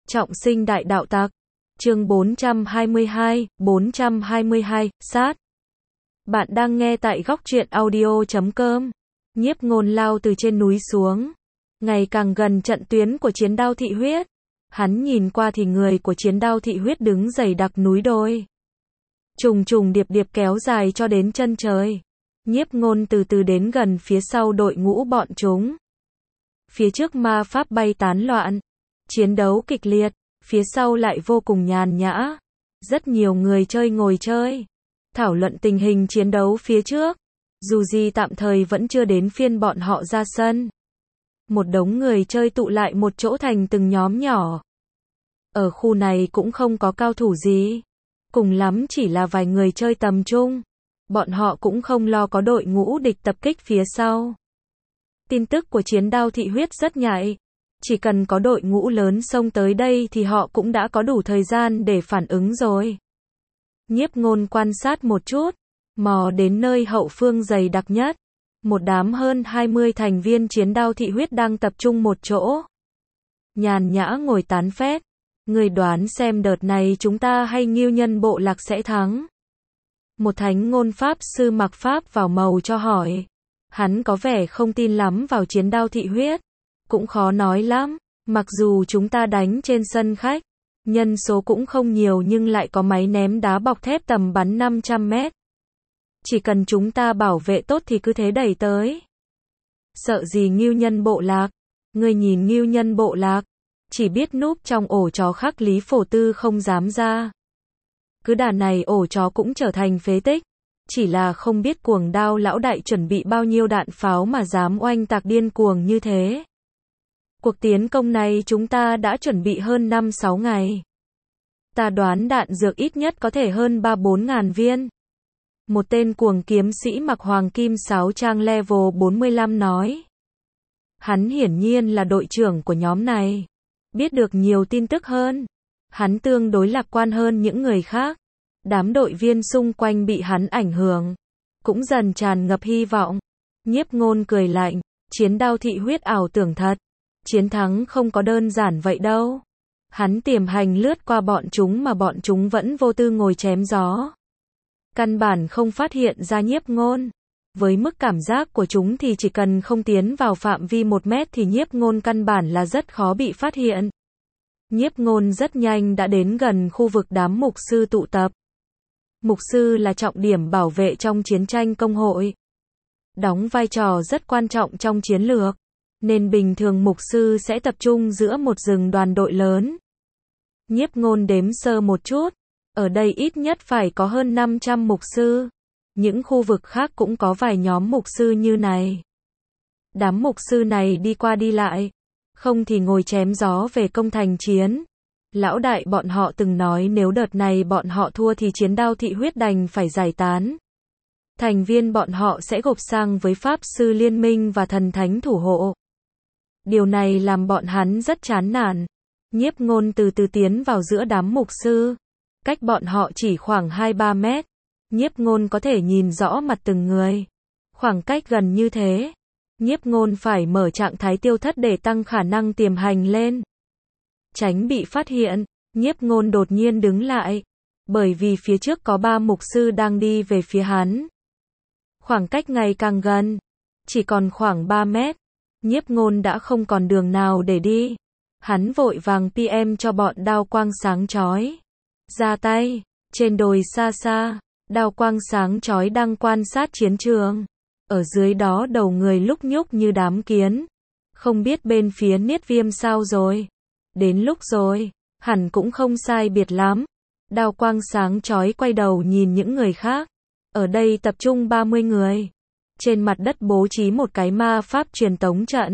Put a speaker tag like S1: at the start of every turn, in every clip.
S1: Trọng sinh đại đạo tặc. Chương 422, sát. Bạn đang nghe tại góc truyện audio.com. Nhiếp Ngôn lao từ trên núi xuống, ngày càng gần trận tuyến của chiến đao thị huyết. Hắn nhìn qua thì người của chiến đao thị huyết đứng dày đặc núi đồi, trùng trùng điệp điệp kéo dài cho đến chân trời. Nhiếp Ngôn từ từ đến gần phía sau đội ngũ bọn chúng. Phía trước ma pháp bay tán loạn, chiến đấu kịch liệt, phía sau lại vô cùng nhàn nhã. Rất nhiều người chơi ngồi chơi, thảo luận tình hình chiến đấu phía trước. Dù gì tạm thời vẫn chưa đến phiên bọn họ ra sân. Một đống người chơi tụ lại một chỗ thành từng nhóm nhỏ. Ở khu này cũng không có cao thủ gì, cùng lắm chỉ là vài người chơi tầm trung. Bọn họ cũng không lo có đội ngũ địch tập kích phía sau. Tin tức của chiến đao thị huyết rất nhạy. Chỉ cần có đội ngũ lớn xông tới đây thì họ cũng đã có đủ thời gian để phản ứng rồi. Nhiếp Ngôn quan sát một chút, mò đến nơi hậu phương dày đặc nhất. Một đám hơn 20 thành viên chiến đao thị huyết đang tập trung một chỗ, nhàn nhã ngồi tán phét. Người đoán xem đợt này chúng ta hay Ngưu Nhân bộ lạc sẽ thắng? Một thánh ngôn pháp sư mặc pháp vào màu cho hỏi. Hắn có vẻ không tin lắm vào chiến đao thị huyết. Cũng khó nói lắm, mặc dù chúng ta đánh trên sân khách, nhân số cũng không nhiều nhưng lại có máy ném đá bọc thép tầm bắn 500 mét. Chỉ cần chúng ta bảo vệ tốt thì cứ thế đẩy tới. Sợ gì Ngưu Nhân bộ lạc? Người nhìn Ngưu Nhân bộ lạc, chỉ biết núp trong ổ chó khắc Lý Phổ Tư không dám ra. Cứ đà này ổ chó cũng trở thành phế tích. Chỉ là không biết Cuồng Đao lão đại chuẩn bị bao nhiêu đạn pháo mà dám oanh tạc điên cuồng như thế. Cuộc tiến công này chúng ta đã chuẩn bị hơn 5-6 ngày. Ta đoán đạn dược ít nhất có thể hơn 3-4 ngàn viên. Một tên cuồng kiếm sĩ mặc hoàng kim sáo trang level 45 nói. Hắn hiển nhiên là đội trưởng của nhóm này, biết được nhiều tin tức hơn. Hắn tương đối lạc quan hơn những người khác. Đám đội viên xung quanh bị hắn ảnh hưởng, cũng dần tràn ngập hy vọng. Nhiếp Ngôn cười lạnh, chiến đao thị huyết ảo tưởng thật. Chiến thắng không có đơn giản vậy đâu. Hắn tiềm hành lướt qua bọn chúng mà bọn chúng vẫn vô tư ngồi chém gió. Căn bản không phát hiện ra Nhiếp Ngôn. Với mức cảm giác của chúng thì chỉ cần không tiến vào phạm vi 1 mét thì Nhiếp Ngôn căn bản là rất khó bị phát hiện. Nhiếp Ngôn rất nhanh đã đến gần khu vực đám mục sư tụ tập. Mục sư là trọng điểm bảo vệ trong chiến tranh công hội, đóng vai trò rất quan trọng trong chiến lược, nên bình thường mục sư sẽ tập trung giữa một rừng đoàn đội lớn. Nhiếp Ngôn đếm sơ một chút, ở đây ít nhất phải có hơn 500 mục sư. Những khu vực khác cũng có vài nhóm mục sư như này. Đám mục sư này đi qua đi lại, không thì ngồi chém gió về công thành chiến. Lão đại bọn họ từng nói nếu đợt này bọn họ thua thì chiến đao thị huyết đành phải giải tán. Thành viên bọn họ sẽ gộp sang với Pháp sư liên minh và thần thánh thủ hộ. Điều này làm bọn hắn rất chán nản. Nhiếp Ngôn từ từ tiến vào giữa đám mục sư. Cách bọn họ chỉ khoảng 2-3 mét. Nhiếp Ngôn có thể nhìn rõ mặt từng người. Khoảng cách gần như thế, Nhiếp Ngôn phải mở trạng thái tiêu thất để tăng khả năng tiềm hành lên. Tránh bị phát hiện, Nhiếp Ngôn đột nhiên đứng lại. Bởi vì phía trước có 3 mục sư đang đi về phía hắn. Khoảng cách ngày càng gần, chỉ còn khoảng 3 mét. Nhiếp Ngôn đã không còn đường nào để đi. Hắn vội vàng PM cho bọn đao quang sáng chói ra tay. Trên đồi xa xa, đao quang sáng chói đang quan sát chiến trường. Ở dưới đó đầu người lúc nhúc như đám kiến. Không biết bên phía Niết Viêm sao rồi. Đến lúc rồi, hẳn cũng không sai biệt lắm. Đao quang sáng chói quay đầu nhìn những người khác. Ở đây tập trung 30 người. Trên mặt đất bố trí một cái ma pháp truyền tống trận.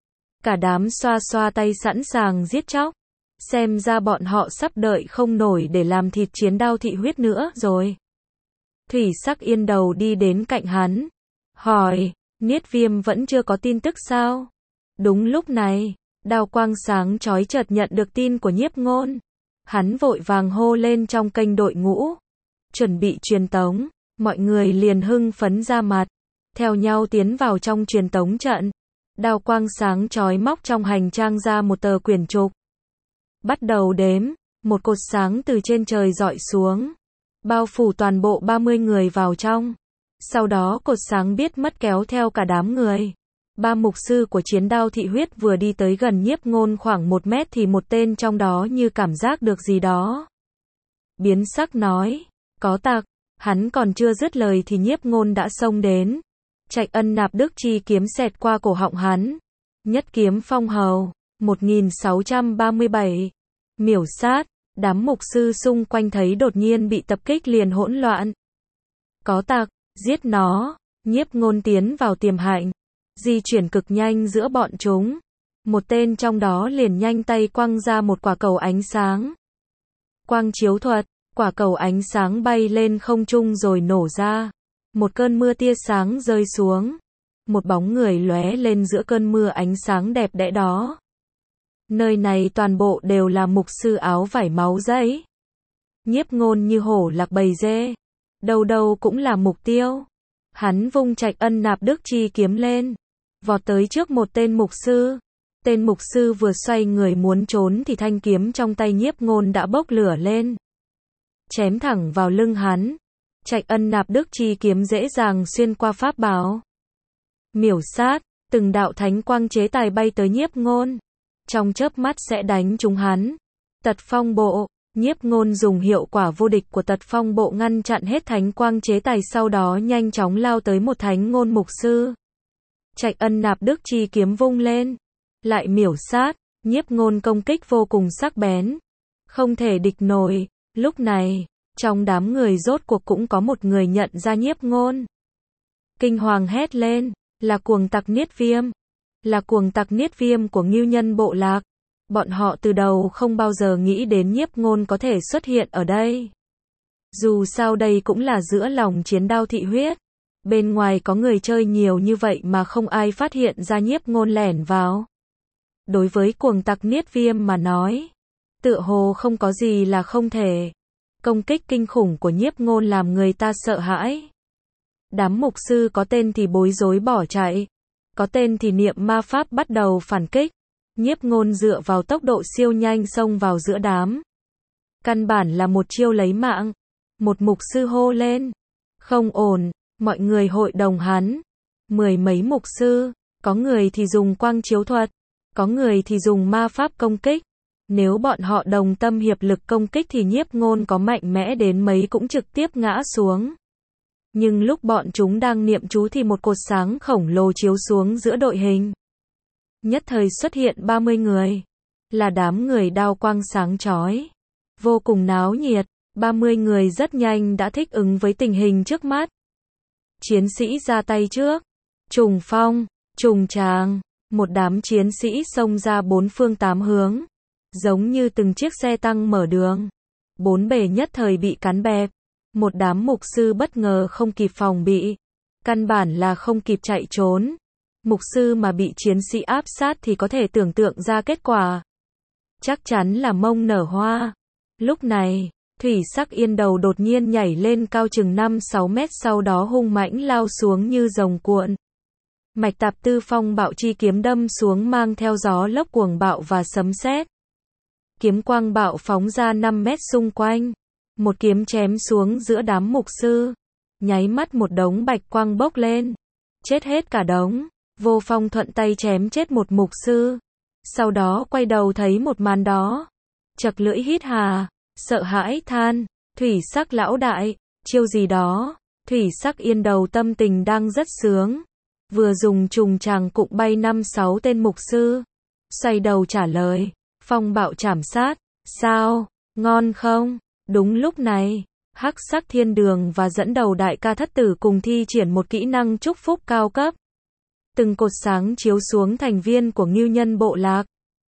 S1: Cả đám xoa xoa tay sẵn sàng giết chóc. Xem ra bọn họ sắp đợi không nổi để làm thịt chiến đao thị huyết nữa rồi. Thủy Sắc Yên đầu đi đến cạnh hắn, hỏi, Niết Viêm vẫn chưa có tin tức sao? Đúng lúc này, đao quang sáng chói chợt nhận được tin của Nhiếp Ngôn. Hắn vội vàng hô lên trong kênh đội ngũ, chuẩn bị truyền tống. Mọi người liền hưng phấn ra mặt, theo nhau tiến vào trong truyền tống trận. Đao quang sáng chói móc trong hành trang ra một tờ quyển trục. Bắt đầu đếm, một cột sáng từ trên trời rọi xuống, bao phủ toàn bộ 30 người vào trong. Sau đó cột sáng biết mất kéo theo cả đám người. Ba mục sư của chiến đao thị huyết vừa đi tới gần Nhiếp Ngôn khoảng 1 mét thì một tên trong đó như cảm giác được gì đó. Biến sắc nói, có tặc. Hắn còn chưa dứt lời thì Nhiếp Ngôn đã xông đến. Trạch Ân Nạp Đức chi kiếm xẹt qua cổ họng hắn. Nhất kiếm phong hầu, 1637. Miểu sát, đám mục sư xung quanh thấy đột nhiên bị tập kích liền hỗn loạn. Có tặc, giết nó. Nhiếp Ngôn tiến vào tiềm hạnh, di chuyển cực nhanh giữa bọn chúng. Một tên trong đó liền nhanh tay quăng ra một quả cầu ánh sáng. Quang chiếu thuật, quả cầu ánh sáng bay lên không trung rồi nổ ra. Một cơn mưa tia sáng rơi xuống. Một bóng người lóe lên giữa cơn mưa ánh sáng đẹp đẽ đó. Nơi này toàn bộ đều là mục sư áo vải máu giấy. Nhiếp Ngôn như hổ lạc bầy dê. Đâu đâu cũng là mục tiêu. Hắn vung Trạch Ân Nạp Đức chi kiếm lên, vọt tới trước một tên mục sư. Tên mục sư vừa xoay người muốn trốn thì thanh kiếm trong tay Nhiếp Ngôn đã bốc lửa lên, chém thẳng vào lưng hắn. Trạch Ân Nạp Đức chi kiếm dễ dàng xuyên qua pháp bảo. Miểu sát, từng đạo thánh quang chế tài bay tới Nhiếp Ngôn, trong chớp mắt sẽ đánh trúng hắn. Tật phong bộ, Nhiếp Ngôn dùng hiệu quả vô địch của tật phong bộ ngăn chặn hết thánh quang chế tài, sau đó nhanh chóng lao tới một thánh ngôn mục sư. Trạch Ân Nạp Đức chi kiếm vung lên, lại miểu sát. Nhiếp Ngôn công kích vô cùng sắc bén, không thể địch nổi. Lúc này, trong đám người rốt cuộc cũng có một người nhận ra Nhiếp Ngôn. Kinh hoàng hét lên, là cuồng tặc Niết Viêm. Là cuồng tặc Niết Viêm của Ngưu Nhân bộ lạc. Bọn họ từ đầu không bao giờ nghĩ đến Nhiếp Ngôn có thể xuất hiện ở đây. Dù sao đây cũng là giữa lòng chiến đao thị huyết. Bên ngoài có người chơi nhiều như vậy mà không ai phát hiện ra Nhiếp Ngôn lẻn vào. Đối với cuồng tặc Niết Viêm mà nói, tựa hồ không có gì là không thể. Công kích kinh khủng của Nhiếp Ngôn làm người ta sợ hãi. Đám mục sư có tên thì bối rối bỏ chạy, có tên thì niệm ma pháp bắt đầu phản kích. Nhiếp Ngôn dựa vào tốc độ siêu nhanh xông vào giữa đám. Căn bản là một chiêu lấy mạng. Một mục sư hô lên, không ổn. Mọi người hội đồng hắn. 10 mấy mục sư, có người thì dùng quang chiếu thuật, có người thì dùng ma pháp công kích. Nếu bọn họ đồng tâm hiệp lực công kích thì Nhiếp Ngôn có mạnh mẽ đến mấy cũng trực tiếp ngã xuống. Nhưng lúc bọn chúng đang niệm chú thì một cột sáng khổng lồ chiếu xuống giữa đội hình. Nhất thời xuất hiện 30 người. Là đám người đao quang sáng chói. Vô cùng náo nhiệt. 30 người rất nhanh đã thích ứng với tình hình trước mắt. Chiến sĩ ra tay trước. Trùng phong, trùng tràng. Một đám chiến sĩ xông ra bốn phương tám hướng. Giống như từng chiếc xe tăng mở đường. Bốn bề nhất thời bị cắn bẹp. Một đám mục sư bất ngờ không kịp phòng bị. Căn bản là không kịp chạy trốn. Mục sư mà bị chiến sĩ áp sát thì có thể tưởng tượng ra kết quả. Chắc chắn là mông nở hoa. Lúc này, Thủy Sắc Yên Đầu đột nhiên nhảy lên cao chừng 5-6 mét, sau đó hung mãnh lao xuống như rồng cuộn. Mạch Tạp Tư Phong Bạo chi kiếm đâm xuống mang theo gió lốc cuồng bạo và sấm sét. Kiếm quang bạo phóng ra 5 mét xung quanh. Một kiếm chém xuống giữa đám mục sư. Nháy mắt một đống bạch quang bốc lên. Chết hết cả đống. Vô Phong thuận tay chém chết một mục sư. Sau đó quay đầu thấy một màn đó. Chật lưỡi hít hà. Sợ hãi than. Thủy Sắc lão đại. Chiêu gì đó. Thủy Sắc Yên Đầu tâm tình đang rất sướng. Vừa dùng trùng tràng cụng bay 5-6 tên mục sư. Xoay đầu trả lời. Phong bạo trảm sát. Sao? Ngon không? Đúng lúc này, Hắc Sắc Thiên Đường và dẫn đầu đại ca thất tử cùng thi triển một kỹ năng chúc phúc cao cấp. Từng cột sáng chiếu xuống thành viên của Ngưu Nhân bộ lạc.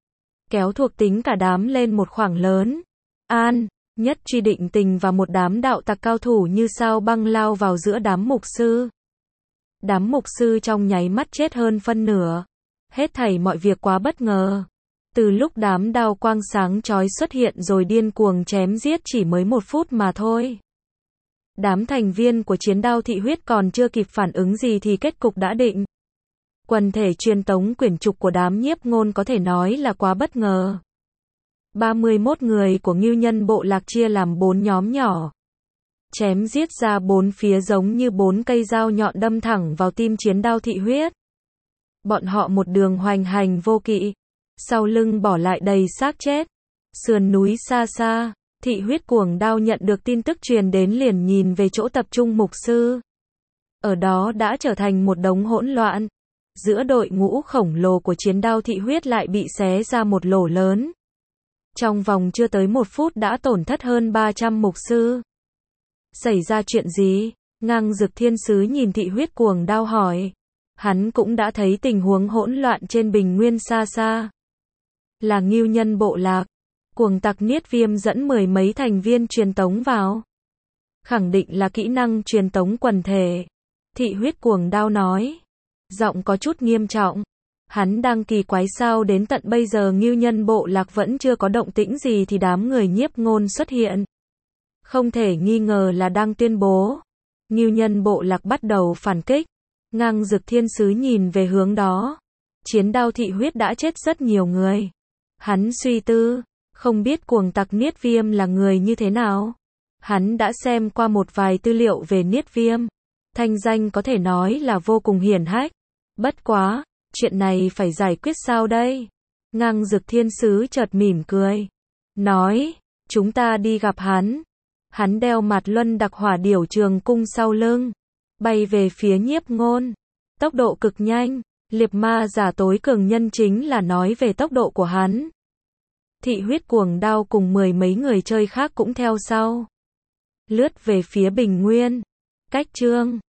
S1: Kéo thuộc tính cả đám lên một khoảng lớn. An, Nhất Truy Định Tình và một đám đạo tặc cao thủ như sao băng lao vào giữa đám mục sư. Đám mục sư trong nháy mắt chết hơn phân nửa. Hết thảy mọi việc quá bất ngờ. Từ lúc đám đao quang sáng chói xuất hiện rồi điên cuồng chém giết chỉ mới 1 phút mà thôi. Đám thành viên của chiến đao thị huyết còn chưa kịp phản ứng gì thì kết cục đã định. Quần thể truyền tống quyển trục của đám Nhiếp Ngôn có thể nói là quá bất ngờ. 31 người của Ngưu Nhân bộ lạc chia làm 4 nhóm nhỏ. Chém giết ra 4 phía giống như 4 cây dao nhọn đâm thẳng vào tim Chiến Đao Thị Huyết. Bọn họ một đường hoành hành vô kỵ. Sau lưng bỏ lại đầy xác chết. Sườn núi xa xa, Thị Huyết cuồng đao nhận được tin tức truyền đến liền nhìn về chỗ tập trung mục sư. Ở đó đã trở thành một đống hỗn loạn. Giữa đội ngũ khổng lồ của Chiến Đao Thị Huyết lại bị xé ra một lỗ lớn. Trong vòng chưa tới 1 phút đã tổn thất hơn 300 mục sư. Xảy ra chuyện gì? Ngang Dực Thiên Sứ nhìn Thị Huyết cuồng đao hỏi. Hắn cũng đã thấy tình huống hỗn loạn trên bình nguyên xa xa. Là Ngưu Nhân bộ lạc. Cuồng tặc Niết Viêm dẫn 10 mấy thành viên truyền tống vào. Khẳng định là kỹ năng truyền tống quần thể. Thị Huyết cuồng đao nói. Giọng có chút nghiêm trọng. Hắn đang kỳ quái sao đến tận bây giờ Ngưu Nhân bộ lạc vẫn chưa có động tĩnh gì thì đám người Nhiếp Ngôn xuất hiện. Không thể nghi ngờ là đang tuyên bố. Ngưu Nhân bộ lạc bắt đầu phản kích. Ngang Dực Thiên Sứ nhìn về hướng đó. Chiến Đao Thị Huyết đã chết rất nhiều người. Hắn suy tư. Không biết cuồng tặc Niết Viêm là người như thế nào. Hắn đã xem qua một vài tư liệu về Niết Viêm. Thanh danh có thể nói là vô cùng hiển hách. Bất quá, chuyện này phải giải quyết sao đây? Ngang Dực Thiên Sứ chợt mỉm cười. Nói, chúng ta đi gặp hắn. Hắn đeo mặt luân đặc hỏa điểu trường cung sau lưng. Bay về phía Nhiếp Ngôn. Tốc độ cực nhanh. Liệp ma giả tối cường nhân chính là nói về tốc độ của hắn. Thị Huyết cuồng đao cùng 10 mấy người chơi khác cũng theo sau. Lướt về phía bình nguyên. Cách chương